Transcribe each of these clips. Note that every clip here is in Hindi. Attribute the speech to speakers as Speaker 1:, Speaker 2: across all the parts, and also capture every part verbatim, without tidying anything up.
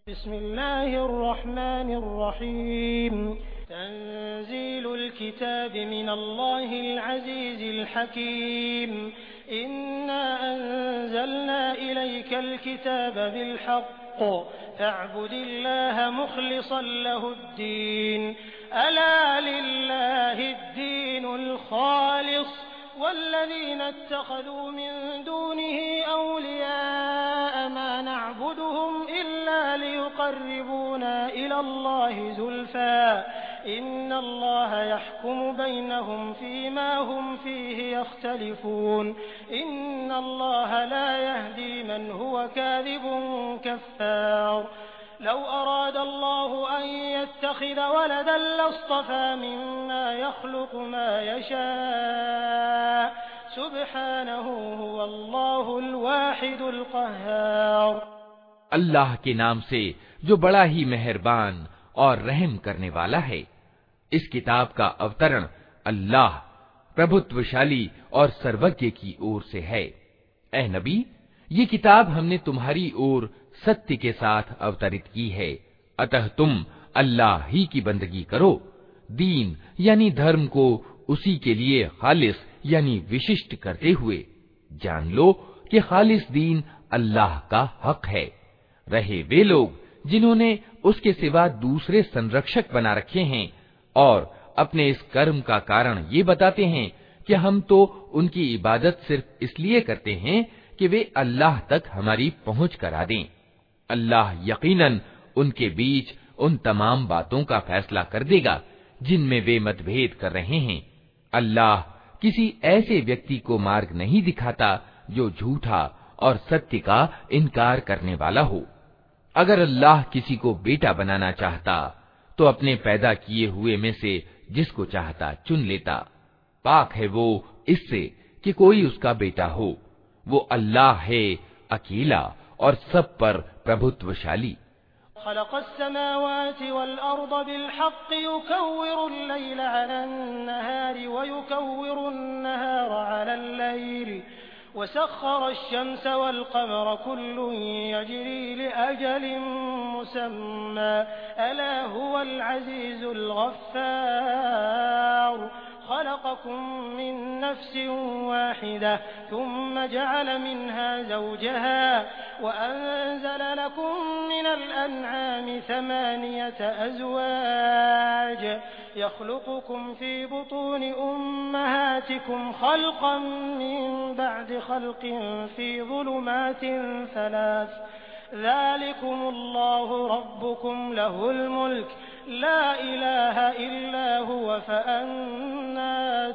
Speaker 1: बिस्मिल्लाहिर रहमानिर रहीम तंजीलुल किताब मिनल्लाहिल अज़ीज़िल हकीम इन्ना अंज़लना इलैकल किताब बिल हक़्क़ फ़अब्दिल्लाह मुख़लिसन लहुद्दीन अला लिल्लाहिद्दीनुल ख़ालिस वल्लज़ीना इत्तख़ज़ू मिन दूनिही औलियाअ मा नअबुदुहुम इल्ला लियुक़र्रिबूना इलल्लाहि ज़ुल्फ़ा इन्नल्लाह यहकुमु बैनहुम फ़ीमा हुम फ़ीहि यख़्तलिफ़ून इन्नल्लाह ला यहदी मन हुवा काज़िबुन कफ़्फ़ार लौ अरादल्लाहु अन यत्तख़िज़ वलदन लastफ़ा मिम्मा यख़्लुक़ु मा यशाअ सुब्हानहु हुवल्लाहुल वाहिदुल क़ह्हार।
Speaker 2: अल्लाह के नाम से जो बड़ा ही मेहरबान और रहम करने वाला है। इस किताब का अवतरण अल्लाह प्रभुत्वशाली और सर्वज्ञ की ओर से है। ए नबी, ये किताब हमने तुम्हारी ओर सत्य के साथ अवतरित की है, अतः तुम अल्लाह ही की बंदगी करो, दीन यानी धर्म को उसी के लिए खालिस यानी विशिष्ट करते हुए जान लो कि खालिस दीन अल्लाह का हक है। रहे वे लोग जिन्होंने उसके सिवा दूसरे संरक्षक बना रखे हैं और अपने इस कर्म का कारण ये बताते हैं कि हम तो उनकी इबादत सिर्फ इसलिए करते हैं कि वे अल्लाह तक हमारी पहुंच करा दें। अल्लाह यकीनन उनके बीच उन तमाम बातों का फैसला कर देगा जिनमें वे मतभेद कर रहे हैं। अल्लाह किसी ऐसे व्यक्ति को मार्ग नहीं दिखाता जो झूठा और सत्य का इनकार करने वाला हो। अगर अल्लाह किसी को बेटा बनाना चाहता तो अपने पैदा किए हुए में से जिसको चाहता चुन लेता। पाक है वो इससे कि कोई उसका बेटा हो। वो अल्लाह है अकेला और सब पर प्रभुत्वशाली।
Speaker 1: खलक़स्समावाति वल अर्द बिल हक़्क़ युकव्विरुल लैला अलन नहारि व युकव्विरुन नहारा अलल लैल वसख़्ख़रश शम्स वल क़मर कुल्लुन यजरी लिअजलिन मुसम्मा अला हुवल अज़ीज़ुल गफ़्फ़ार। खलक़कुम मिन नफ्सिन वाहिदा थुम्म जअल मिन्हा ज़ौजहा व अंज़ल लकुम मिनल अन्आमि थमानियत अज़वाज यख़्लुक़ुकुम फ़ी बुतूनि उम्महातिकुम ख़ल्क़न मिन बअदि ख़ल्क़िन फ़ी ज़ुलुमातिन सलास ज़ालिकुमुल्लाहु रब्बुकुम लहुल मुल्क ला इलाहा इल्ला हुवा फ़अन्ना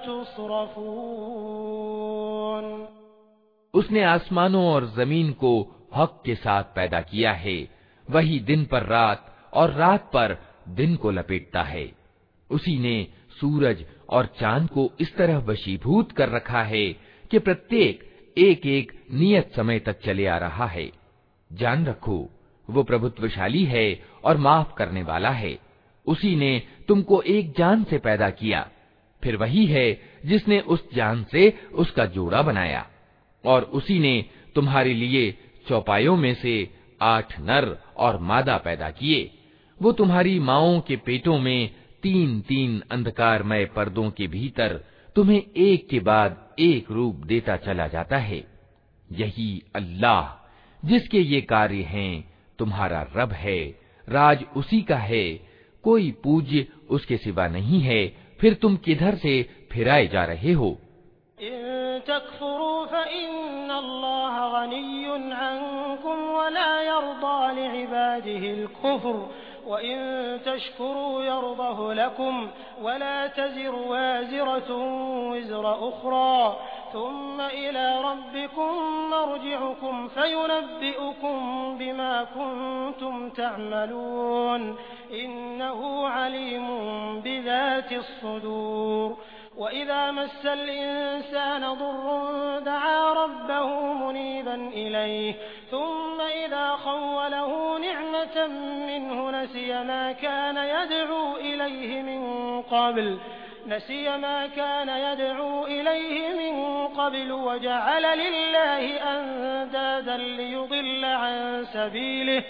Speaker 1: तुस्रफ़ून।
Speaker 2: उसने आसमानों और जमीन को हक के साथ पैदा किया है। वही दिन पर रात और रात पर दिन को लपेटता है। उसी ने सूरज और चांद को इस तरह वशीभूत कर रखा है कि प्रत्येक एक एक नियत समय तक चले आ रहा है। जान रखो वो प्रभुत्वशाली है और माफ करने वाला है। उसी ने तुमको एक जान से पैदा किया, फिर वही है जिसने उस जान से उसका जोड़ा बनाया। और उसी ने तुम्हारे लिए चौपायों में से आठ नर और मादा पैदा किए। वो तुम्हारी माओं के पेटों में तीन तीन अंधकारमय पर्दों के भीतर तुम्हें एक के बाद एक रूप देता चला जाता है। यही अल्लाह जिसके ये कार्य हैं तुम्हारा रब है, राज उसी का है, कोई पूज्य उसके सिवा नहीं है। फिर तुम किधर से फिराए जा रहे हो?
Speaker 1: इन तकफुरू फ़इन्नल्लाह गनिय्युन अन्कुम वला यर्दा लिइबादिहिल कुफ्र व इन तशकुरू यर्दहु लकुम वला तज़िरु वाज़िरतुन विज़रा उख़रा थुम्म इला रब्बिकुम मर्जिउकुम फ़युनब्बिउकुम बिमा कुन्तुम तअमलून इन्नहु अलीमुन बिज़ातिस सुदूर। वइज़ा मस्सल इंसान दुर्रुन दआ रब्बहु मुनीबन इलैहि थुम्म इज़ा खव्वलहु निअमतन मिन्हु नसिय मा कान यदअू इलैहि मिन क़ब्ल नसिय मा कान यदअू इलैहि मिन क़ब्ल वजअल लिल्लाहि अंदादन लियुदिल्ल अन सबीलिहि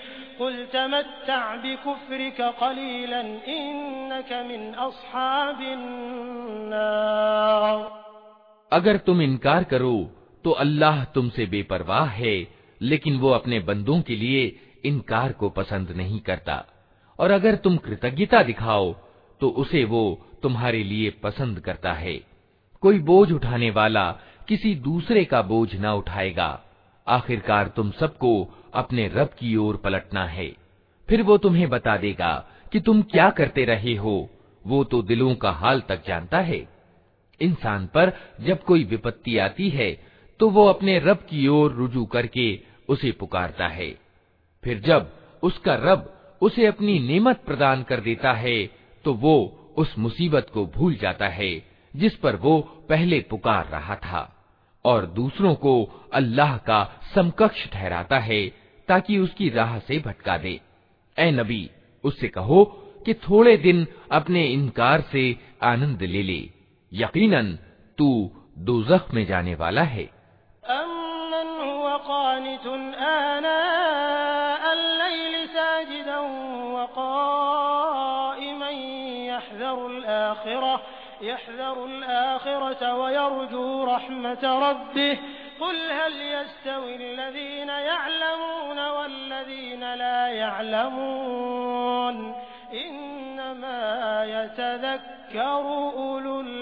Speaker 1: कुल तमत्तअ बिकुफ्रिक क़लीलन इन्नक मिन अस्हाबिन नार।
Speaker 2: अगर तुम इनकार करो तो अल्लाह तुमसे बेपरवाह है, लेकिन वो अपने बंदों के लिए इनकार को पसंद नहीं करता। और अगर तुम कृतज्ञता दिखाओ तो उसे वो तुम्हारे लिए पसंद करता है। कोई बोझ उठाने वाला किसी दूसरे का बोझ न उठाएगा। आखिरकार तुम सबको अपने रब की ओर पलटना है, फिर वो तुम्हें बता देगा कि तुम क्या करते रहे हो। वो तो दिलों का हाल तक जानता है। इंसान पर जब कोई विपत्ति आती है तो वो अपने रब की ओर रुजू करके उसे पुकारता है। फिर जब उसका रब उसे अपनी नेमत प्रदान कर देता है तो वो उस मुसीबत को भूल जाता है जिस पर वो पहले पुकार रहा था, और दूसरों को अल्लाह का समकक्ष ठहराता है ताकि उसकी राह से भटका दे। ए नबी, उससे कहो कि थोड़े दिन अपने इनकार से आनंद ले ले, यकीनन तू दोज़ख में जाने वाला है।
Speaker 1: अम्मन हुवा क़ानितुन आना अल-लैलि साजिदन व क़ाइमन यहज़रुल आखिरह यहज़रुल आखिरत व यरजू रहमत रब्बिह क़ुल हल यस्तवी अल्लज़ीना यअलमून वल्लज़ीना ला यअलमून इन्नमा यतज़क्करु उलुल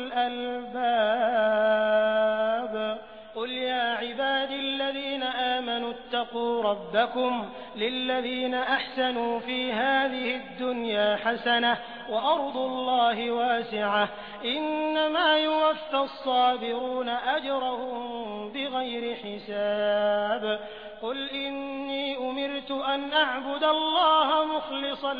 Speaker 1: अलबाब। क़ुल या इबादिल्लज़ीना आमनू इत्तक़ू रब्बकुम लिल्लज़ीना अहसनू फ़ी हाज़िहिद्दुन्या हसनह व अर्दुल्लाहि वासिअह इन्नमा युवफ़्फ़ास्साबिरूना अजरहुम बिग़ैरि हिसाब। क़ुल इन्नी उमिरतु अन अअबुदल्लाह मुख़लिसन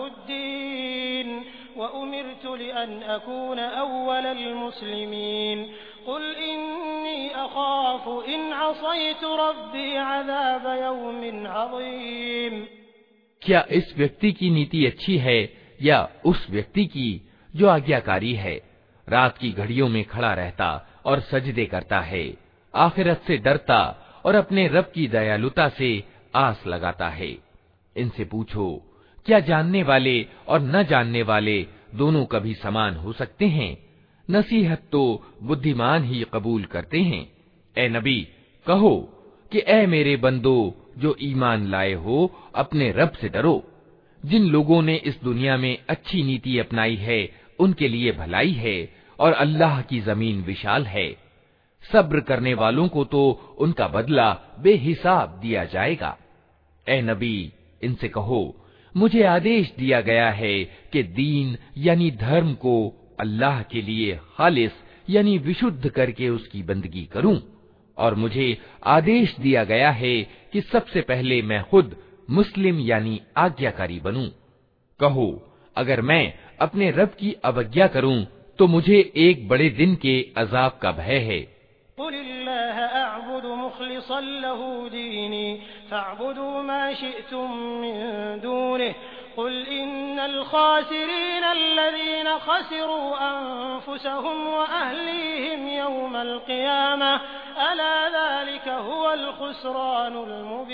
Speaker 1: लहुद्दीन व उमिरतु लिअन अकून अव्वलल मुस्लिमीन। क़ुल इन्नी अख़ाफ़ु इन असैतु रब्बी अज़ाब यौमिन अज़ीम।
Speaker 2: क्या इस व्यक्ति की नीति अच्छी है या उस व्यक्ति की जो आज्ञाकारी है, रात की घड़ियों में खड़ा रहता और सजदे करता है, आखिरत से डरता और अपने रब की दयालुता से आस लगाता है। इनसे पूछो, क्या जानने वाले और न जानने वाले दोनों कभी समान हो सकते हैं? नसीहत तो बुद्धिमान ही कबूल करते हैं। ए नबी, कहो कि ए मेरे बंदो जो ईमान लाए हो, अपने रब से डरो। जिन लोगों ने इस दुनिया में अच्छी नीति अपनाई है उनके लिए भलाई है, और अल्लाह की जमीन विशाल है। सब्र करने वालों को तो उनका बदला बेहिसाब दिया जाएगा। ए नबी, इनसे कहो, मुझे आदेश दिया गया है कि दीन यानी धर्म को अल्लाह के लिए खालिस यानी विशुद्ध करके उसकी बंदगी करूं, और मुझे आदेश दिया गया है कि सबसे पहले मैं खुद मुस्लिम यानी आज्ञाकारी बनूं। कहो, अगर मैं अपने रब की अवज्ञा करूं तो मुझे एक बड़े दिन के अजाब का भय है।
Speaker 1: क़ुलिल्लाह अअबुदु मुख़लिसन लहू दीनी फ़अबुदू मा शिअ्तुम मिन दूनिहि क़ुल इन्नल ख़ासिरीन अल्लज़ीना ख़सिरू अन्फुसहुम व अहलीहिम यौमल क़ियामह अला ज़ालिका हुवल ख़ुस्रानुल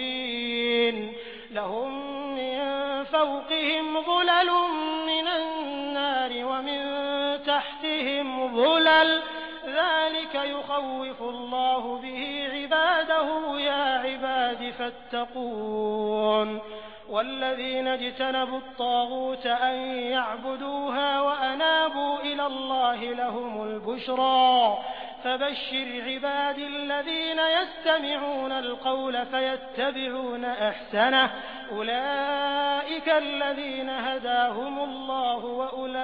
Speaker 1: मुबीन। लहुम मिन फ़ौक़िहिम ज़ुललुम मिनन नारि व मिन तहतिहिम ज़ुलल ज़ालिका युख़व्विफ़ुल्लाहु बिही इबादहु या इबादि फ़त्तक़ून। वल्लज़ीना इज्तनबू अत्ताग़ूत अन यअबुदूहा व अनाबू इलल्लाहि लहुमुल बुश्रा फबश्शिर इबादिल्लज़ीना यस्तमिऊनल क़ौला फ़यत्तबिऊना अहसनह उलाइका अल्लज़ीना हदाहुमुल्लाहु व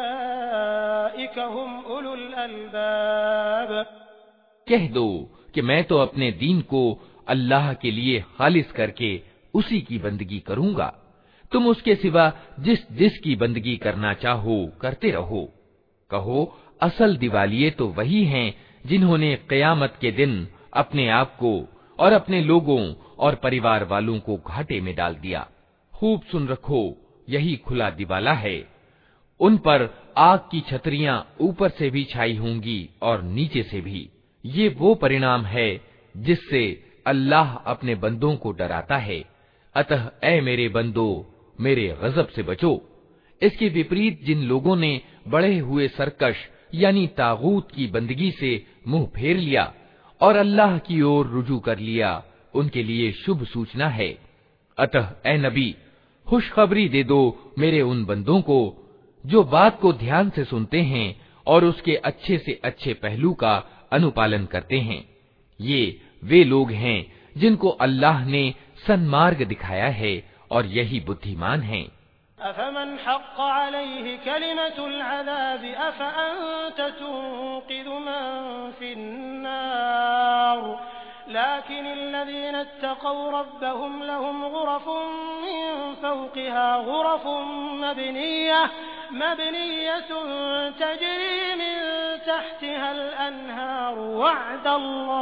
Speaker 1: उलाइका हुम उलुल अलबाब।
Speaker 2: कह दो कि मैं तो अपने दीन को अल्लाह के लिए खालिस करके उसी की बंदगी करूंगा। तुम उसके सिवा जिस जिस की बंदगी करना चाहो करते रहो। कहो, असल दिवालिये तो वही हैं जिन्होंने क़यामत के दिन अपने आप को और अपने लोगों और परिवार वालों को घाटे में डाल दिया। खूब सुन रखो, यही खुला दिवाला है। उन पर आग की छतरियां ऊपर से भी छाई होंगी और नीचे से भी। ये वो परिणाम है जिससे अल्लाह अपने बंदों को डराता है। अतः ए मेरे बंदो, मेरे गजब से बचो। इसके विपरीत जिन लोगों ने बढ़े हुए सरकश यानी तागूत की बंदगी से मुंह फेर लिया और अल्लाह की ओर रुजू कर लिया, उनके लिए शुभ सूचना है। अतः ए नबी, खुशखबरी दे दो मेरे उन बंदों को जो बात को ध्यान से सुनते हैं और उसके अच्छे से अच्छे पहलू का अनुपालन करते हैं। ये वे लोग हैं जिनको अल्लाह ने सन्मार्ग दिखाया है और यही बुद्धिमान हैं।
Speaker 1: अफमन हक़्क़ अलैहि कलिमतुल अज़ाब अफ़अन्त तुन्क़िज़ु मन फ़िन्नार लाकिनिल्लज़ीना इत्तक़व रब्बहुम लहुम ग़ुरफ़ुन मिन फ़ौक़िहा ग़ुरफ़ुन मबनिय्यह मबनिय्यतुन तजरी मिन तहतिहल अन्हार वअदल्लाह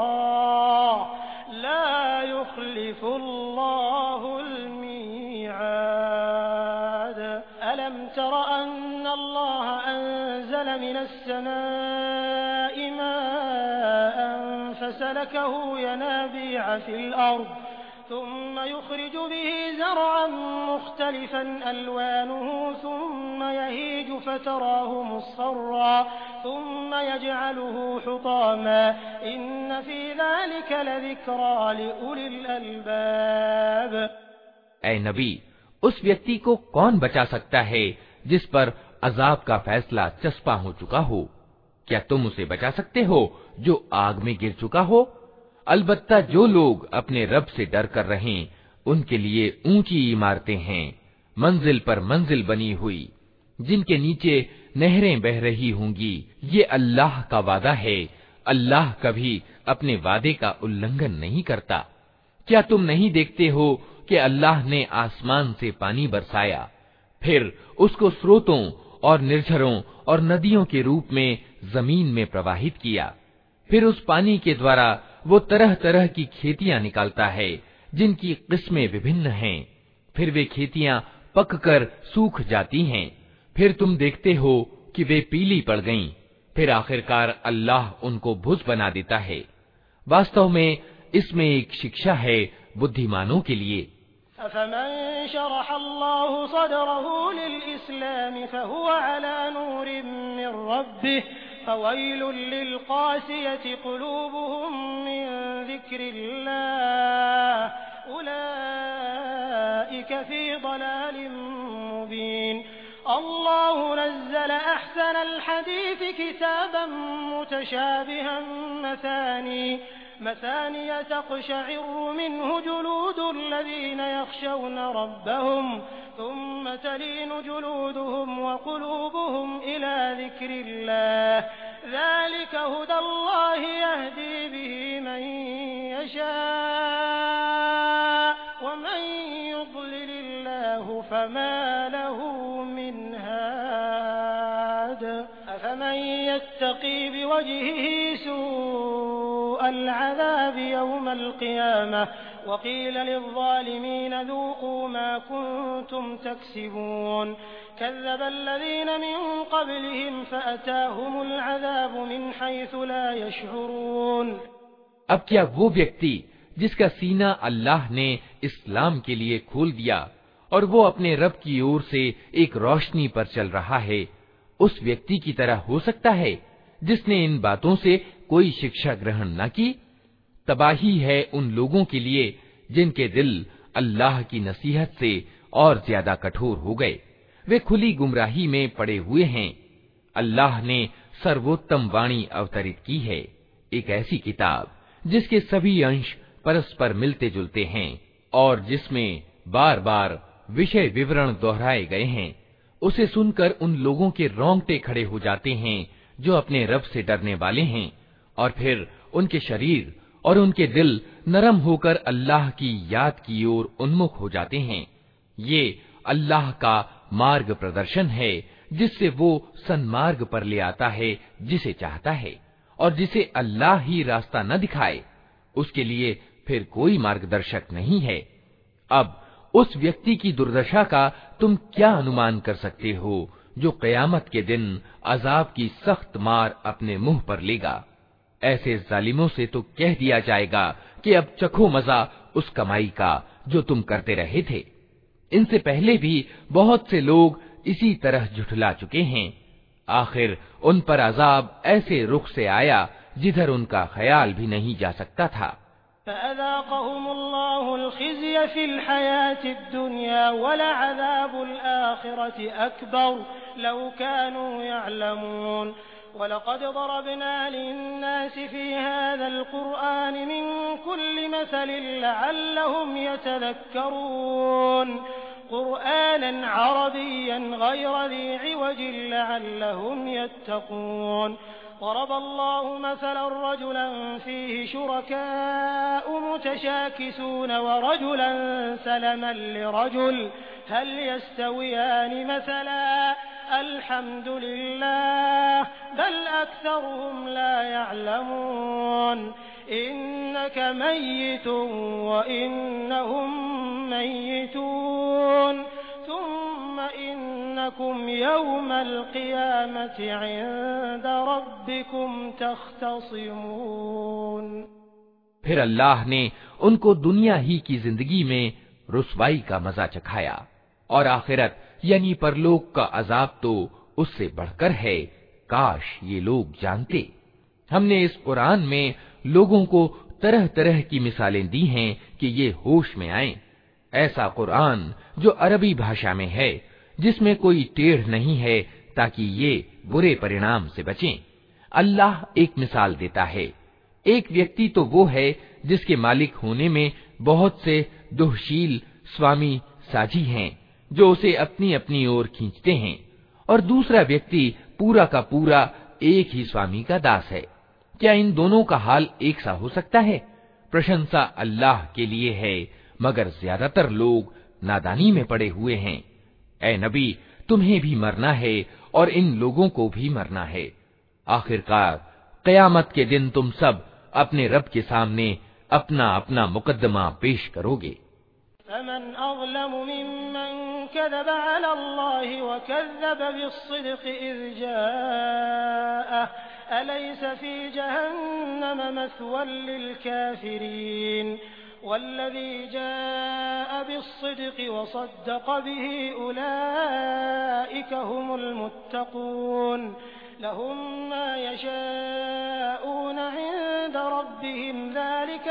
Speaker 1: ला युख़्लिफ़ुल्लाहुल मीआद। अलम तर अन्नल्लाह अंज़ल मिनस समाइ माअन फसलकहु यनाबिअ फिल अर्ज़ ثم يخرج به زرعا مختلفا ألوانه ثم يهيج فتراه مصفرا ثم يجعله حطاما إن في ذلك لذكرى لأولي الألباب।
Speaker 2: ऐ नबी, उस व्यक्ति को कौन बचा सकता है जिस पर अजाब का फैसला चस्पा हो चुका हो? क्या तुम उसे बचा सकते हो जो आग में गिर चुका हो? अलबत्ता जो लोग अपने रब से डर कर रहें, उनके लिए ऊंची इमारतें हैं, मंजिल पर मंजिल बनी हुई, जिनके नीचे नहरें बह रही होंगी। ये अल्लाह का वादा है, अल्लाह कभी अपने वादे का उल्लंघन नहीं करता। क्या तुम नहीं देखते हो कि अल्लाह ने आसमान से पानी बरसाया, फिर उसको स्रोतों और निर्झरों और नदियों के रूप में जमीन में प्रवाहित किया, फिर उस पानी के द्वारा वो तरह तरह की खेतियां निकालता है जिनकी किस्में विभिन्न हैं, फिर वे खेतियां पककर सूख जाती हैं, फिर तुम देखते हो कि वे पीली पड़ गईं, फिर आखिरकार अल्लाह उनको भुज बना देता है। वास्तव में इसमें एक शिक्षा है बुद्धिमानों के लिए।
Speaker 1: अफ़मन शरहल्लाहु सदरहु लिल-इस्लाम फ़हुव अला नूरिन मिन रब्बिह फ़वैलुल लिल-क़ासियति क़ुलूबुहुम मिन ज़िक्रिल्लाह उलाइक फ़ी ज़लालिन मुबीन। अल्लाहु नज़्ज़ल अहसनल हदीस किताबन मुतशाबिहन मसानी مثانية تقشعر منه جلود الذين يخشون ربهم ثم تلين جلودهم وقلوبهم إلى ذكر الله ذلك هدى الله يهدي به من يشاء ومن يضلل الله فما له من هاد أفمن يتقي بوجهه سوء العذاب يوم القيامة وقيل للظالمين ذوقوا ما كنتم تكسبون كذب الذين من قبلهم فأتاهم العذاب من حيث لا يشعرون।
Speaker 2: अब क्या वो व्यक्ति जिसका सीना अल्लाह ने इस्लाम के लिए खोल दिया और वो अपने रब की ओर से एक रोशनी पर चल रहा है, उस व्यक्ति की तरह हो सकता है जिसने इन बातों से कोई शिक्षा ग्रहण न की? तबाही है उन लोगों के लिए जिनके दिल अल्लाह की नसीहत से और ज्यादा कठोर हो गए, वे खुली गुमराही में पड़े हुए हैं। अल्लाह ने सर्वोत्तम वाणी अवतरित की है, एक ऐसी किताब जिसके सभी अंश परस्पर मिलते जुलते हैं और जिसमें बार बार विषय विवरण दोहराए गए हैं। उसे सुनकर उन लोगों के रोंगटे खड़े हो जाते हैं जो अपने रब से डरने वाले हैं, और फिर उनके शरीर और उनके दिल नरम होकर अल्लाह की याद की ओर उन्मुख हो जाते हैं। ये अल्लाह का मार्ग प्रदर्शन है जिससे वो सन्मार्ग पर ले आता है जिसे चाहता है, और जिसे अल्लाह ही रास्ता न दिखाए उसके लिए फिर कोई मार्गदर्शक नहीं है। अब उस व्यक्ति की दुर्दशा का तुम क्या अनुमान कर सकते हो जो कयामत के दिन अजाब की सख्त मार अपने मुंह पर लेगा। ऐसे जालिमों से तो कह दिया जाएगा कि अब चखो मजा उस कमाई का जो तुम करते रहे थे। इनसे पहले भी बहुत से लोग इसी तरह झुठला चुके हैं। आखिर उन पर अजाब ऐसे रुख से आया जिधर उनका ख्याल भी नहीं जा सकता था।
Speaker 1: फ़अज़ाक़हुमुल्लाहुल ख़िज़्य फ़िल हयातिद दुनिया वलअज़ाबुल आख़िरति अकबर लौ कानू यअलमून वलक़द ज़रबना लिन्नासि फ़ी हाज़ल क़ुरआनि मिन कुल्लि मसलिन लअल्लहुम यतज़क्करून क़ुरआनन अरबिय्यन ग़ैर ज़ी इवजिन लअल्लहुम यत्तक़ून ضرب الله مثلا رجلا فيه شركاء متشاكسون ورجلا سلما لرجل هل يستويان مثلا الحمد لله بل أكثرهم لا يعلمون إنك ميت وإنهم ميتون ثم إنكم يوم القيامة عند ربكم تختصمون।
Speaker 2: फिर अल्लाह ने उनको दुनिया ही की जिंदगी में रुसवाई का मजा चखाया और आखिरत यानी परलोक का अजाब तो उससे बढ़कर है। काश ये लोग जानते। हमने इस कुरान में लोगों को तरह तरह की मिसालें दी हैं कि ये होश में आएं। ऐसा कुरान जो अरबी भाषा में है, जिसमें कोई टेढ़ नहीं है, ताकि ये बुरे परिणाम से बचें। अल्लाह एक मिसाल देता है। एक व्यक्ति तो वो है जिसके मालिक होने में बहुत से दुहशील स्वामी साझी हैं, जो उसे अपनी अपनी ओर खींचते हैं, और दूसरा व्यक्ति पूरा का पूरा एक ही स्वामी का दास है। क्या इन दोनों का हाल एक सा हो सकता है? प्रशंसा अल्लाह के लिए है, मगर ज्यादातर लोग नादानी में पड़े हुए हैं। ऐ नबी, तुम्हें भी मरना है और इन लोगों को भी मरना है। आखिरकार क़यामत के दिन तुम सब अपने रब के सामने अपना अपना मुकद्दमा पेश करोगे।
Speaker 1: फमन अज़लमु मिम्मन कज़ब अला अल्लाहि व कज़्ज़ब बिस्सिद्क़ इज़ जाअह अलैस फी जहन्नम मस्वन लिल काफ़िरीन वल्लज़ी जाअ बिस्सिद्क़ व सद्दक़ बिही उलाइक हुमुल मुत्तक़ून लहुम मा यशाऊन इंद रब्बिहिम ज़ालिक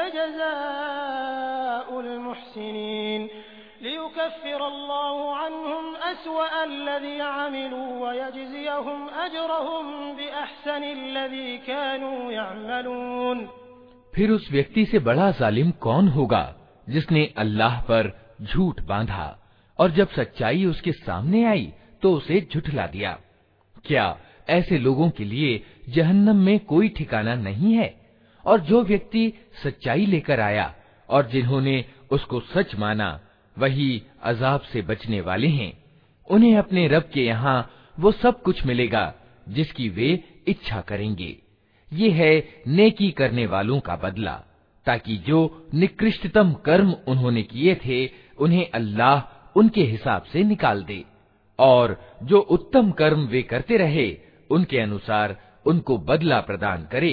Speaker 1: जज़ाउल मुहसिनीन लियुकफ्फिर अल्लाहु अन्हुम अस्वअ अल्लज़ी अमिलू व यजज़ियहुम अजरहुम बिअहसनि अल्लज़ी कानू यअमलून।
Speaker 2: फिर उस व्यक्ति से बड़ा जालिम कौन होगा जिसने अल्लाह पर झूठ बांधा और जब सच्चाई उसके सामने आई तो उसे झुठला दिया। क्या ऐसे लोगों के लिए जहन्नम में कोई ठिकाना नहीं है? और जो व्यक्ति सच्चाई लेकर आया और जिन्होंने उसको सच माना, वही अजाब से बचने वाले हैं। उन्हें अपने रब के यहाँ वो सब कुछ मिलेगा जिसकी वे इच्छा करेंगे। ये है नेकी करने वालों का बदला, ताकि जो निकृष्टतम कर्म उन्होंने किए थे उन्हें अल्लाह उनके हिसाब से निकाल दे, और जो उत्तम कर्म वे करते रहे उनके अनुसार उनको बदला प्रदान करे।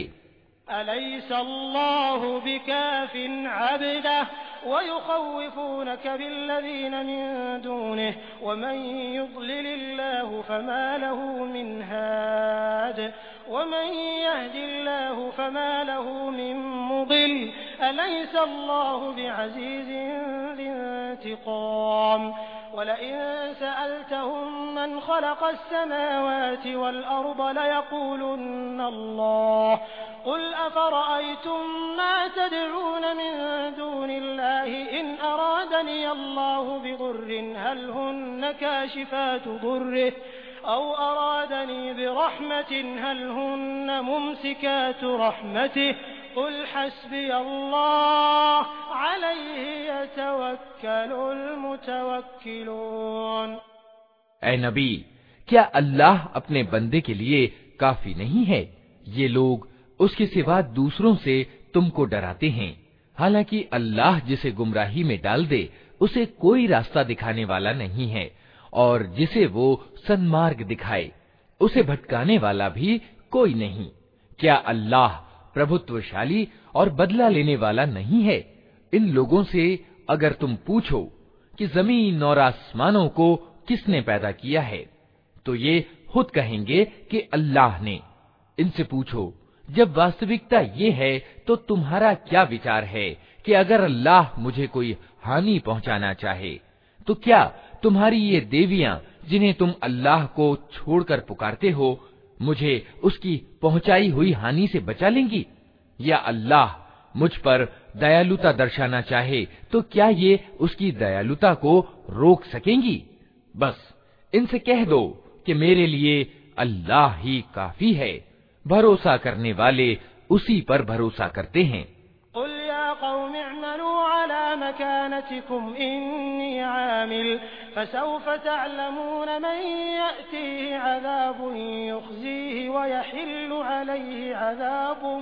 Speaker 1: अलैसल्लाहु बिकाफिन अब्दह व युखव्विफूनक बिल्लज़ीन मिन दूनिहि व मन युद्लिलिल्लाहु फमा लहु मिन हाद व मन यहदिल्लाहु फमा लहु मिन मुदिल अलैसल्लाहु बिअज़ीज़िन ज़िंतिक़ाम वलइन सअल्तहुम मन खलक़स समावाति वल अर्द लयक़ूलुन्ना अल्लाह क़ुल अफ़रअय्तुम मा तदऊन मिन दूनिल्लाहि इन अरादनी अल्लाहु बिदुर्रिन हल हुन्न काशिफातु दुर्रिहि औ अरादनी बिरहमतिन हल हुन्न मुमसिकातु रहमतिहि क़ुल हस्बी अल्लाह अलैहि यतवक्कलुल मुतवक्किलून।
Speaker 2: ऐ नबी, क्या अल्लाह अपने बंदे के लिए काफी नहीं है? ये लोग उसके सिवा दूसरों से तुमको डराते हैं, हालांकि अल्लाह जिसे गुमराही में डाल दे उसे कोई रास्ता दिखाने वाला नहीं है, और जिसे वो सन्मार्ग दिखाए उसे भटकाने वाला भी कोई नहीं। क्या अल्लाह प्रभुत्वशाली और बदला लेने वाला नहीं है? इन लोगों से अगर तुम पूछो कि जमीन और आसमानों को किसने पैदा किया है, तो ये खुद कहेंगे कि अल्लाह ने। इनसे पूछो, जब वास्तविकता ये है तो तुम्हारा क्या विचार है कि अगर अल्लाह मुझे कोई हानि पहुंचाना चाहे तो क्या तुम्हारी ये देवियां जिन्हें तुम अल्लाह को छोड़कर पुकारते हो मुझे उसकी पहुंचाई हुई हानि से बचा लेंगी? या अल्लाह मुझ पर दयालुता दर्शाना चाहे तो क्या ये उसकी दयालुता को रोक सकेंगी? बस इनसे कह दो कि मेरे लिए अल्लाह ही काफी है, भरोसा करने वाले उसी पर भरोसा करते हैं।
Speaker 1: कुल या कौम इअमलू अला मकानतिकुम इन्नी आमिल फसौफ तअलमून मन यअतीहि अज़ाबुन युख़ज़ीहि व यहिल्लु अलैहि अज़ाबुन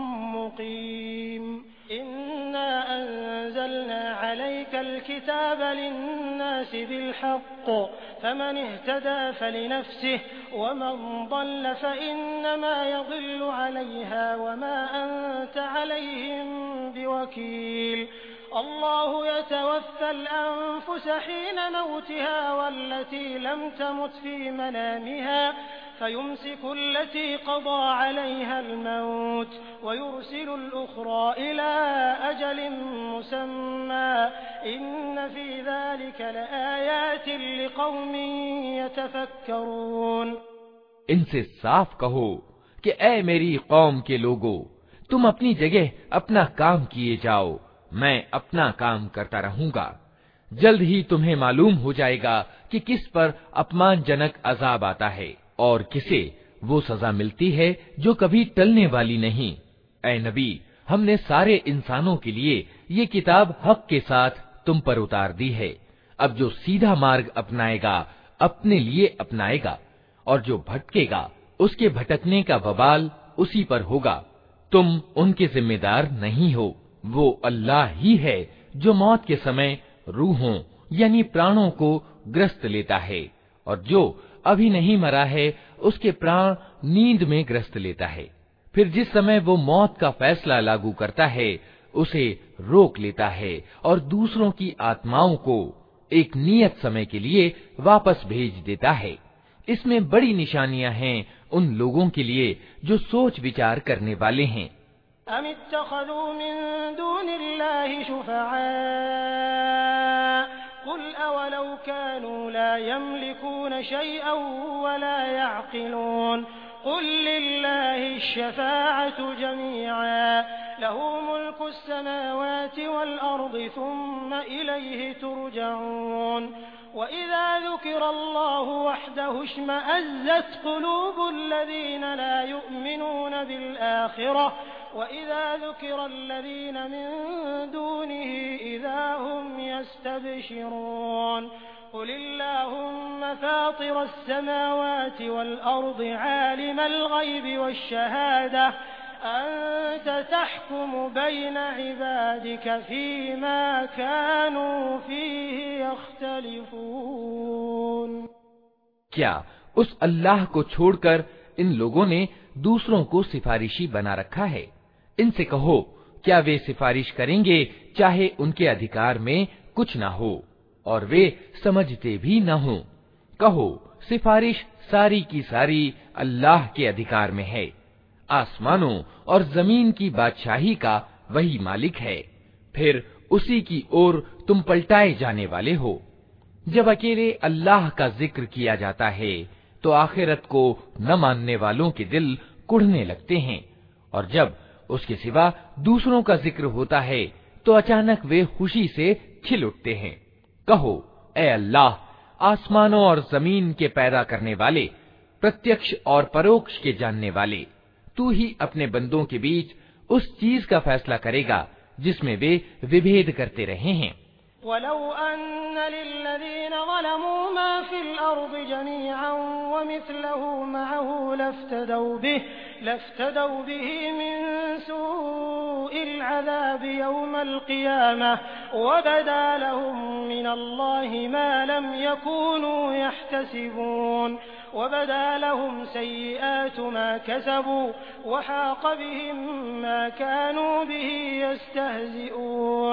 Speaker 1: मुक़ीम। इन्ना अंज़लना अलैकल किताब लिन्नासि बिलहक़्क़ फमन इहतदा फलिनफ्सिहि वमन ضل फइन्नमा यज़िल्लु अलैहा वमा अंत अलैहिम बिवकील। अल्लाहु यतवफ़्फ़ल अन्फुस हीन मौतिहा वल्लती लम तमुत फी मनामिहा फयुमसिकु अल्लती क़ज़ा अलैहा अल-मौत वयुरसिलु अल-उख़रा इला अजलिन मुसम्मा इन्न फी ज़ालिका लआयातिन लिक़ौमिन यतफ़क्करून।
Speaker 2: इनसे साफ कहो कि ऐ मेरी कौम के लोगों, तुम अपनी जगह अपना काम किए जाओ, मैं अपना काम करता रहूंगा। जल्द ही तुम्हें मालूम हो जाएगा कि किस पर अपमानजनक अजाब आता है और किसे वो सजा मिलती है जो कभी टलने वाली नहीं। ऐ नबी, हमने सारे इंसानों के लिए ये किताब हक के साथ तुम पर उतार दी है। अब जो सीधा मार्ग अपनाएगा अपने लिए अपनाएगा और जो भटकेगा उसके भटकने का वबाल उसी पर होगा। तुम उनके जिम्मेदार नहीं हो। वो अल्लाह ही है जो मौत के समय रूहों यानी प्राणों को ग्रस्त लेता है और जो अभी नहीं मरा है उसके प्राण नींद में ग्रस्त लेता है। फिर जिस समय वो मौत का फैसला लागू करता है उसे रोक लेता है और दूसरों की आत्माओं को एक नियत समय के लिए वापस भेज देता है। इसमें बड़ी निशानियां हैं उन लोगों के लिए जो सोच विचार करने वाले हैं।
Speaker 1: अमित्तखज़ू मिन दूनिल्लाहि शुफ़अआ कुल अवलौ कानू ला यमलिकून शैअन वला यअक़िलून कुल लिल्लाहि अश्शफ़ाअतु जमीअन लहू मुल्कु अस्समावाति वल अर्दि सुम्मा इलैहि तुरजऊन। वइज़ा ज़ुकिरा अल्लाहु वहदहु इश्मअज़्ज़त क़ुलूबुल लज़ीना ला युमिनून बिल आख़िरह वइज़ा ज़ुकिरा अल्लज़ीना मिन दूनिही इज़ा हुम यस्तबशिरून। क़ुलिल्लाहुम्म फ़ातिरस समावाति वल अर्दि आलिमल ग़ैबि वश्शहादा अंत तहकुमु बैना इबादिक फ़ीमा कानू फ़ीहि यख्तलिफ़ून।
Speaker 2: क्या उस अल्लाह को छोड़कर इन लोगों ने दूसरों को सिफारिशी बना रखा है? इनसे कहो, क्या वे सिफारिश करेंगे चाहे उनके अधिकार में कुछ ना हो और वे समझते भी न हो? कहो, सिफारिश सारी की सारी अल्लाह के अधिकार में है। आसमानों और जमीन की बादशाही का वही मालिक है, फिर उसी की ओर तुम पलटाए जाने वाले हो। जब अकेले अल्लाह का जिक्र किया जाता है तो आखिरत को न मानने वालों के दिल कुढ़ने लगते हैं और जब उसके सिवा दूसरों का जिक्र होता है तो अचानक वे खुशी से खिल उठते हैं। कहो, ऐ अल्लाह, आसमानों और जमीन के पैदा करने वाले, प्रत्यक्ष और परोक्ष के जानने वाले, तू ही अपने बंदों के बीच उस चीज का फैसला करेगा जिसमें वे विभेद करते रहे हैं।
Speaker 1: वलौ अन्न लिल्लज़ीना ज़लमू मा फ़िल अर्ज़ि जमीअन व मिस्लहु मअहु लफ्तदौ बिहि लफ्तदौ बिहि मिन सूइल अज़ाबि यौमल क़ियामह व बदा लहुम मिनल्लाहि मा लम यकूनू यहतसिबून व बदा लहुम सय्यिआतु मा कसबू व हाक़ बिहिम मा कानू बिहि यस्तहज़िऊन।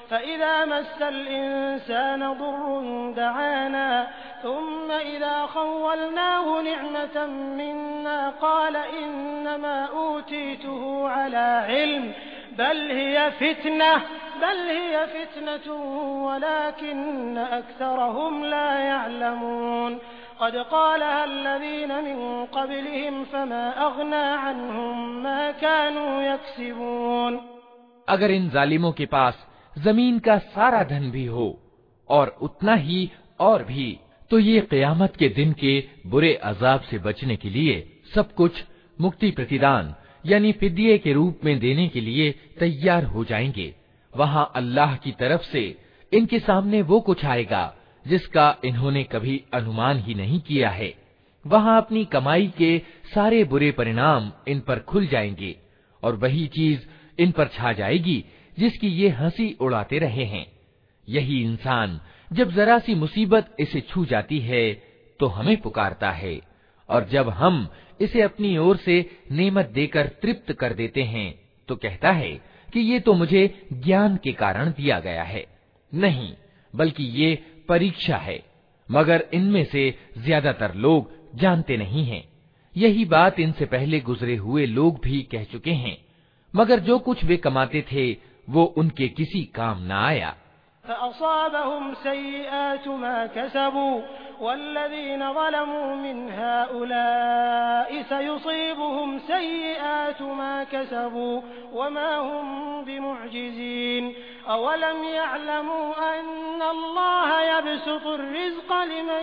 Speaker 1: فإذا مس الإنسان ضر دعانا ثم إذا خولناه نعمة منا قال إنما أوتيته على علم بل هي فتنة بل هي فتنة ولكن أكثرهم لا يعلمون قد قالها الذين من قبلهم فما أغنى عنهم ما كانوا يكسبون।
Speaker 2: अगर इन जालिमों के पास जमीन का सारा धन भी हो और उतना ही और भी, तो ये क़यामत के दिन के बुरे अजाब से बचने के लिए सब कुछ मुक्ति प्रतिदान यानी फिदिये के रूप में देने के लिए तैयार हो जाएंगे। वहां अल्लाह की तरफ से इनके सामने वो कुछ आएगा जिसका इन्होंने कभी अनुमान ही नहीं किया है। वहां अपनी कमाई के सारे बुरे परिणाम इन पर खुल जाएंगे और वही चीज इन पर छा जाएगी जिसकी ये हंसी उड़ाते रहे हैं। यही इंसान जब जरा सी मुसीबत इसे छू जाती है तो हमें पुकारता है, और जब हम इसे अपनी ओर से नेमत देकर तृप्त कर देते हैं तो कहता है कि ये तो मुझे ज्ञान के कारण दिया गया है। नहीं, बल्कि ये परीक्षा है, मगर इनमें से ज्यादातर लोग जानते नहीं हैं। यही बात इनसे पहले गुजरे हुए लोग भी कह चुके हैं, मगर जो कुछ वे कमाते थे वो उनके किसी काम न आया।
Speaker 1: فأصابهم سيئات ما كسبوا والذين ظلموا من هؤلاء سيصيبهم سيئات ما كسبوا وما هم بمعجزين أولم يعلموا أن الله يبسط الرزق لمن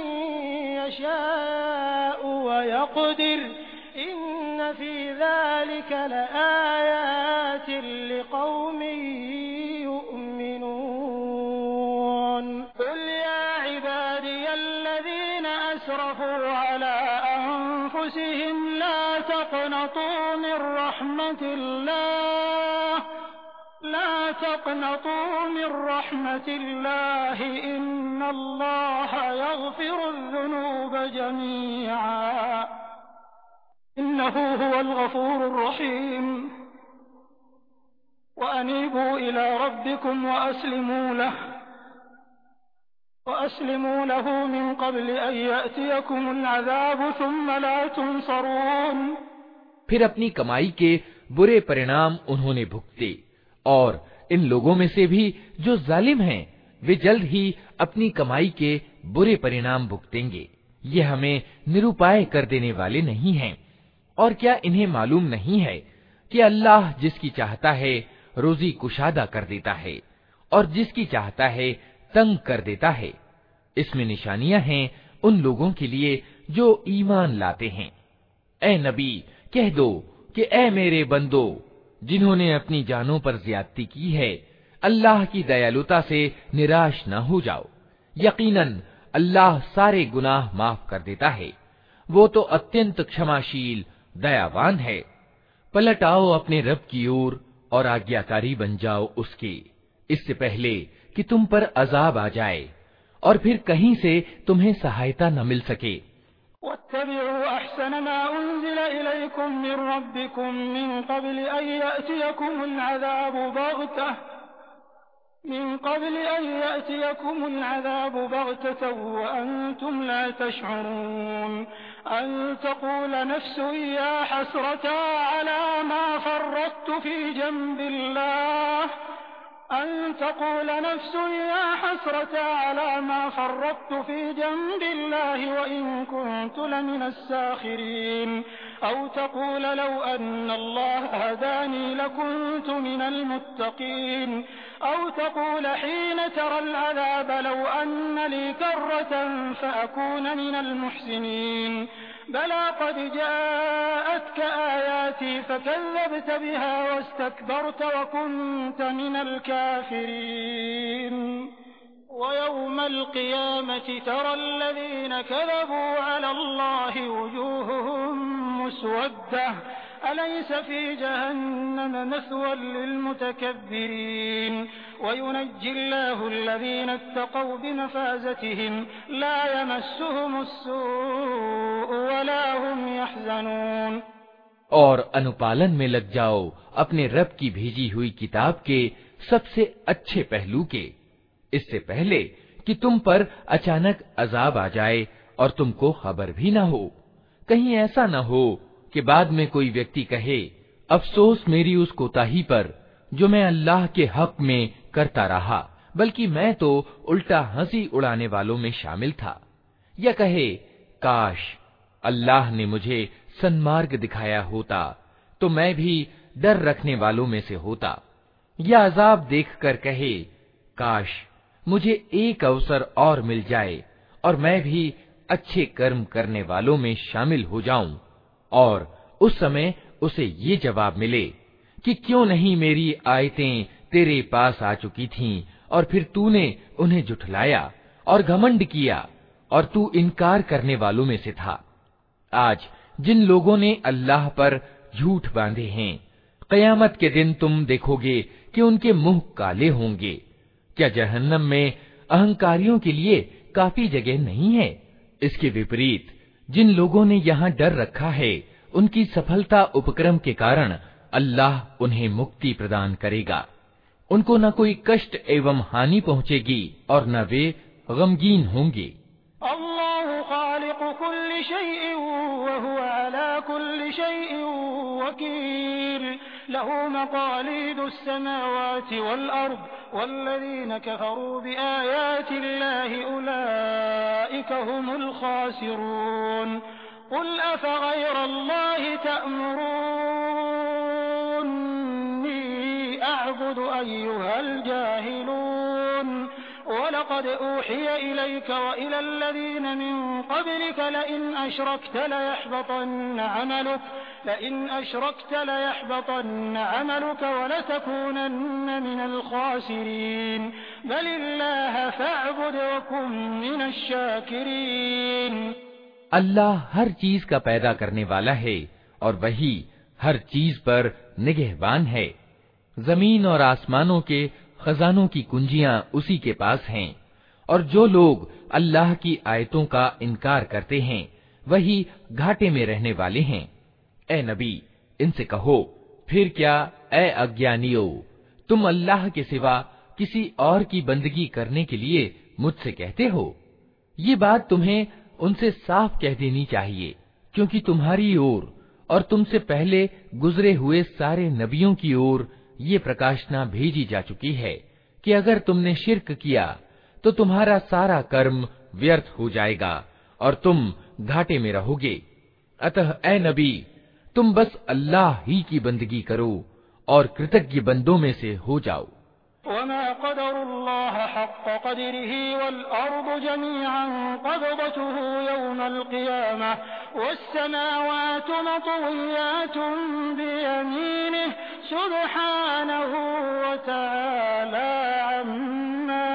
Speaker 1: يشاء ويقدر إن في ذلك لآيات لقوم يؤمنون قل يا عبادي الذين أسرفوا على أنفسهم لا تقنطوا من رحمة الله لا تقنطوا من رحمة الله إن الله يغفر الذنوب جميعا إنه هو الغفور الرحيم وأنيبوا إلى ربكم وأسلموا له وأسلموا له من قبل أن يأتيكم العذاب ثم لا تنصرون।
Speaker 2: फिर अपनी कमाई के बुरे परिणाम उन्होंने भुगते, और इन लोगों में से भी जो जालिम हैं वे जल्द ही अपनी कमाई के बुरे परिणाम भुगतेंगे। ये हमें निरुपाय कर देने वाले नहीं हैं। और क्या इन्हें मालूम नहीं है कि अल्लाह जिसकी चाहता है रोजी कुशादा कर देता है और जिसकी चाहता है तंग कर देता है। इसमें निशानियां हैं उन लोगों के लिए जो ईमान लाते हैं। ए नबी, कह दो कि ए मेरे बंदो, जिन्होंने अपनी जानों पर ज्यादती की है, अल्लाह की दयालुता से निराश न हो जाओ। यकीनन अल्लाह सारे गुनाह माफ कर देता है। वो तो अत्यंत क्षमाशील दयावान है। पलट आओ अपने रब की ओर और आज्ञाकारी बन जाओ उसके, इससे पहले कि तुम पर अजाब आ जाए और फिर कहीं से तुम्हें सहायता न मिल सके।
Speaker 1: वत्तबिउ अहसन मा उन्ज़िला इलैकुम मिन रब्बिकुम मिन क़ब्ल अन यअतियकुमुल अज़ाबु बग़तह من قبل أن يأتيكم العذاب بغتة وأنتم لا تشعرون أن تقول نفس يا حسرة على ما فرطت في جنب الله أن تقول نفس يا حسرة على ما فرطت في جنب الله وإن كنت لمن الساخرين أو تقول لو أن الله هداني لكنت من المتقين أو تقول حين ترى العذاب لو أن لي كرة فأكون من المحسنين بلى قد جاءتك آياتي فكذبت بها واستكبرت وكنت من الكافرين ويوم القيامة ترى الذين كذبوا على الله وجوههم مسودة أليس في جهنم مثوى للمتكبرين وينجي الله الذين اتقوا بمفازتهم لا يمسهم السوء ولا هم يحزنون।
Speaker 2: और अनुपालन में लग जाओ अपने रब की भेजी हुई किताब के सबसे अच्छे पहलू के, इससे पहले कि तुम पर अचानक अजाब आ जाए और तुमको खबर भी न हो। कहीं ऐसा न हो कि बाद में कोई व्यक्ति कहे, अफसोस मेरी उस कोताही पर जो मैं अल्लाह के हक में करता रहा, बल्कि मैं तो उल्टा हंसी उड़ाने वालों में शामिल था। या कहे, काश अल्लाह ने मुझे सन्मार्ग दिखाया होता तो मैं भी डर रखने वालों में से होता। या अजाब देखकर कहे, काश मुझे एक अवसर और मिल जाए और मैं भी अच्छे कर्म करने वालों में शामिल हो जाऊं। और उस समय उसे ये जवाब मिले कि क्यों नहीं मेरी आयतें तेरे पास आ चुकी थीं और फिर तूने उन्हें जुठलाया और घमंड किया और तू इनकार करने वालों में से था। आज जिन लोगों ने अल्लाह पर झूठ बांधे हैं, क़यामत के दिन तुम देखोगे कि उनके मुंह काले होंगे। क्या जहन्नम में अहंकारियों के लिए काफी जगह नहीं है? इसके विपरीत जिन लोगों ने यहाँ डर रखा है, उनकी सफलता उपक्रम के कारण अल्लाह उन्हें मुक्ति प्रदान करेगा। उनको न कोई कष्ट एवं हानि पहुँचेगी और न वे गमगीन होंगे।
Speaker 1: अल्लाहु खालिकु कुल्लि शैइन व हुवा अला कुल्लि शैइन वकील लहू मक़ालिदुस समावाति वल अर्द वल्लज़ीना कफ़रू बिआयातिल्लाहि उलाइका हुमुल खासिरून क़ुल अफ़ग़ैरल्लाहि तअमुरूनी अअबुदु अय्युहल जाहिलून वलक़द ऊहिय इलैक व इलल्लज़ीन मिन क़ब्लिक लइन अशरक्त लयहबतन्न अमलुक लइन अशरक्त लयहबतन्न अमलुक वलतकूनन्न मिनल खासिरीन बलिल्लाह फ़अबुद वकुन मिनश शाकिरीन।
Speaker 2: अल्लाह हर चीज का पैदा करने वाला है और वही हर चीज पर निगहबान है। जमीन और आसमानों के खजानों की कुंजियां उसी के पास हैं और जो लोग अल्लाह की आयतों का इनकार करते हैं वही घाटे में रहने वाले हैं। ए नबी, इनसे कहो, फिर क्या ए अज्ञानियों, तुम अल्लाह के सिवा किसी और की बंदगी करने के लिए मुझसे कहते हो? ये बात तुम्हें उनसे साफ कह देनी चाहिए, क्योंकि तुम्हारी ओर और तुमसे पहले गुजरे हुए सारे नबियों की ओर ये प्रकाशना भेजी जा चुकी है कि अगर तुमने शिर्क किया तो तुम्हारा सारा कर्म व्यर्थ हो जाएगा और तुम घाटे में रहोगे। अतः ए नबी, तुम बस अल्लाह ही की बंदगी करो और कृतज्ञ बंदों में से हो जाओ।
Speaker 1: वमा क़दरुल्लाह हक़्क़ क़द्रिही वल अर्दु जमीअन क़ब्दतुहु यौमल क़ियामह वस्समावातु मत्विय्यातुन बियमीनिही सुब्हानहु व तआला अम्मा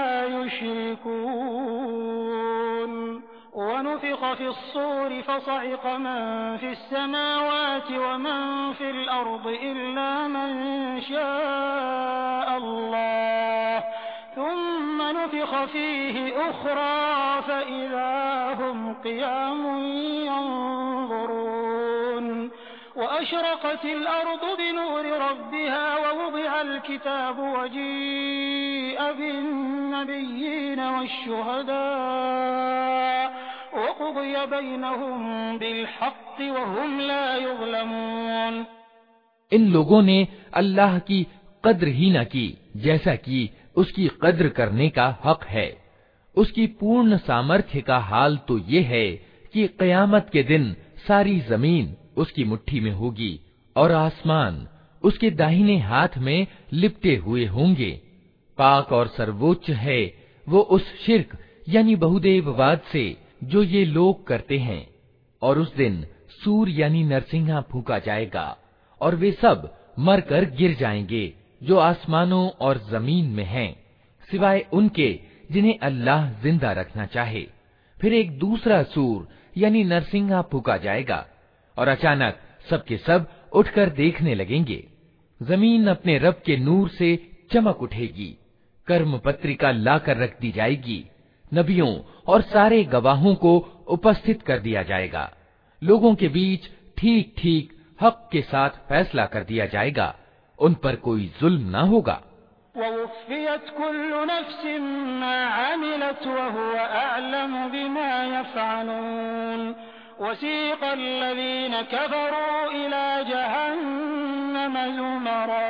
Speaker 1: युश्रिकून। वनुफ़िख़ फ़िस्सूरि फ़सइक़ मन फ़िस्समावाति वमन फ़िल अर्दि इल्ला मन शाअ अल्लाह थुम्म नुफ़िख़ फ़ीहि उख़रा फ़इज़ा हुम क़ियामुन यंज़ुरून। वअशरक़तिल अर्दु बिनूरि रब्बिहा ववुदिअल किताबु वजीअ बिन्नबिय्यीन वश्शुहदाअ वक़ुदिय बैनहुम बिलहक़्क़ि वहुम ला युज़लमून।
Speaker 2: इन लोगों ने अल्लाह की कद्र ही न की जैसा कि उसकी कद्र करने का हक है। उसकी पूर्ण सामर्थ्य का हाल तो ये है कि क़यामत के दिन सारी जमीन उसकी मुट्ठी में होगी और आसमान उसके दाहिने हाथ में लिपटे हुए होंगे। पाक और सर्वोच्च है वो उस शिर्क यानी बहुदेववाद से जो ये लोग करते हैं। और उस दिन सूर यानी नरसिंहा फूंका जाएगा और वे सब मरकर गिर जाएंगे जो आसमानों और जमीन में हैं, सिवाय उनके जिन्हें अल्लाह जिंदा रखना चाहे। फिर एक दूसरा सूर यानी नरसिंहा फूंका जाएगा और अचानक सबके सब उठकर देखने लगेंगे। जमीन अपने रब के नूर से चमक उठेगी, कर्म पत्रिका लाकर रख दी जाएगी, नबियों और सारे गवाहों को उपस्थित कर दिया जाएगा। लोगों के बीच ठीक ठीक हक के साथ फैसला कर दिया जाएगा, उन पर कोई जुल्म न होगा।
Speaker 1: ववुफ़्फ़ियत कुल्लु नफ़्सिन मा अमिलत वहुव अअलमु बिमा यफ़अलून वसीक़ल लज़ीन कफ़रू इला जहन्नम ज़ुमरा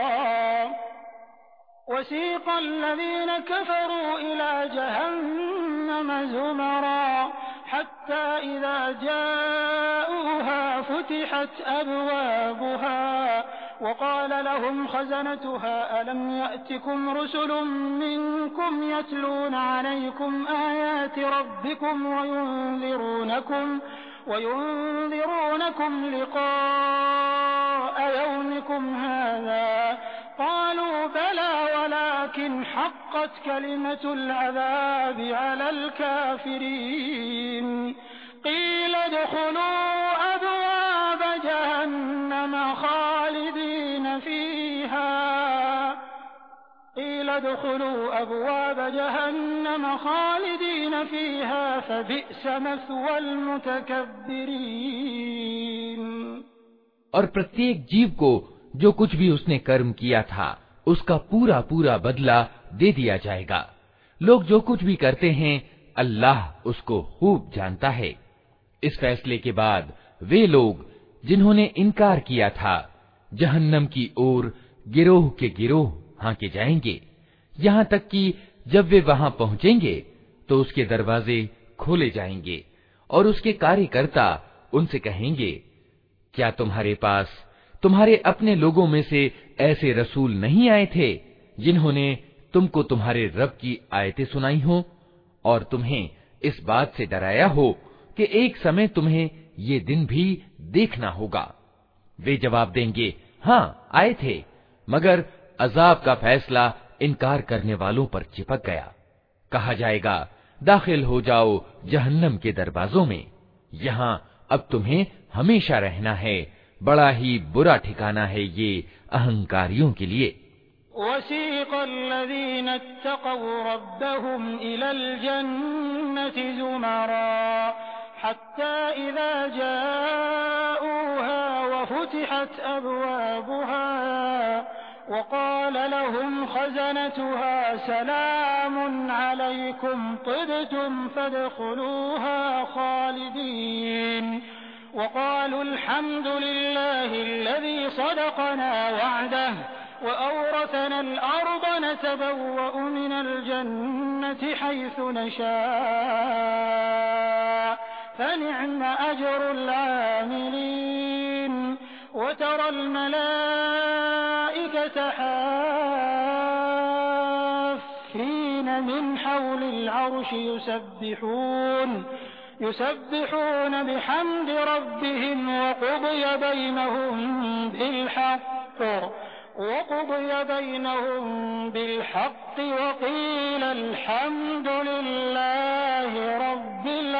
Speaker 1: وسيق الذين كفروا إلى جهنم زمرا حتى إذا جاءوها فتحت أبوابها وقال لهم خزنتها ألم يأتكم رسل منكم يتلون عليكم آيات ربكم وينذرونكم وينذرونكم لقاء يومكم هذا قالوا بلى ولكن حقت كلمة العذاب على الكافرين قيل ادخلوا أبواب جهنم خالدين فيها قيل ادخلوا أبواب جهنم خالدين فيها فبئس مثوى المتكبرين।
Speaker 2: और प्रत्येक जीव को जो कुछ भी उसने कर्म किया था उसका पूरा पूरा बदला दे दिया जाएगा। लोग जो कुछ भी करते हैं अल्लाह उसको खूब जानता है। इस फैसले के बाद वे लोग जिन्होंने इनकार किया था जहन्नम की ओर गिरोह के गिरोह हांके जाएंगे, यहाँ तक कि जब वे वहां पहुंचेंगे तो उसके दरवाजे खोले जाएंगे और उसके कार्यकर्ता उनसे कहेंगे, क्या तुम्हारे पास तुम्हारे अपने लोगों में से ऐसे रसूल नहीं आए थे जिन्होंने तुमको तुम्हारे रब की आयतें सुनाई हो और तुम्हें इस बात से डराया हो कि एक समय तुम्हें ये दिन भी देखना होगा? वे जवाब देंगे, हाँ आए थे, मगर अजाब का फैसला इनकार करने वालों पर चिपक गया। कहा जाएगा, दाखिल हो जाओ जहन्नम के दरवाजों में, यहाँ अब तुम्हें हमेशा रहना है। बड़ा ही बुरा ठिकाना है ये अहंकारियों के लिए।
Speaker 1: वसीक़ल लज़ीना इत्तक़व रब्बहुम इलल जन्नति ज़ुमरा हत्ता इज़ा जाऊहा वफ़ुतिहत अबवाबुहा वक़ाल लहुम ख़ज़नतुहा सलामुन अलैकुम तिब्तुम फ़दख़ुलूहा ख़ालिदीन वक़ालू अल्हम्दुलिल्लाहि अल्लज़ी सदक़ना वअदह वअवरसना अल-अर्ज़ नतबव्वअु मिनल जन्नति हैसु नशाअ फनिअम अजरुल आमिलीन वतरल मलाइकता हाफ़्फ़ीन मिन हौलिल अर्शि युसब्बिहून युसब्बिहून बिहम्दि रब्बिहिम वक़ुदिय बैनहुम बिलहक़्क़ वक़ुदिय बैनहुम बिलहक़्क़ वक़ील अल्हम्दुलिल्लाहि रब्बिल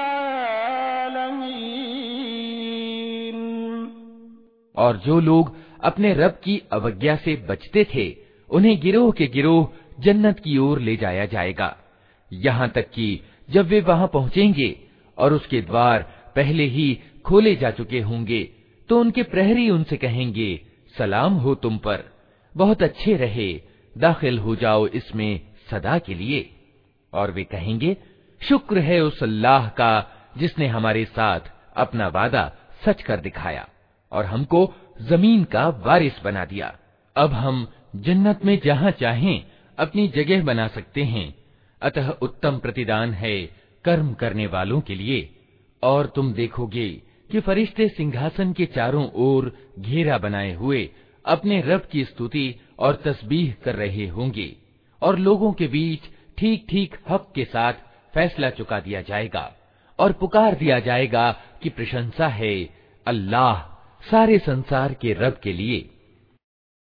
Speaker 1: आलमीन।
Speaker 2: और जो लोग अपने रब की अवज्ञा से बचते थे उन्हें गिरोह के गिरोह जन्नत की ओर ले जाया जाएगा, यहाँ तक कि जब वे वहां पहुंचेंगे और उसके द्वार पहले ही खोले जा चुके होंगे तो उनके प्रहरी उनसे कहेंगे, सलाम हो तुम पर, बहुत अच्छे रहे, दाखिल हो जाओ इसमें सदा के लिए। और वे कहेंगे, शुक्र है उस अल्लाह का जिसने हमारे साथ अपना वादा सच कर दिखाया और हमको जमीन का वारिस बना दिया। अब हम जन्नत में जहाँ चाहें अपनी जगह बना सकते हैं, अतः उत्तम प्रतिदान है कर्म करने वालों के लिए। और तुम देखोगे कि फरिश्ते सिंहासन के चारों ओर घेरा बनाए हुए अपने रब की स्तुति और तस्बीह कर रहे होंगे और लोगों के बीच ठीक ठीक हक के साथ फैसला चुका दिया जाएगा और पुकार दिया जाएगा कि प्रशंसा है अल्लाह सारे संसार के रब के लिए।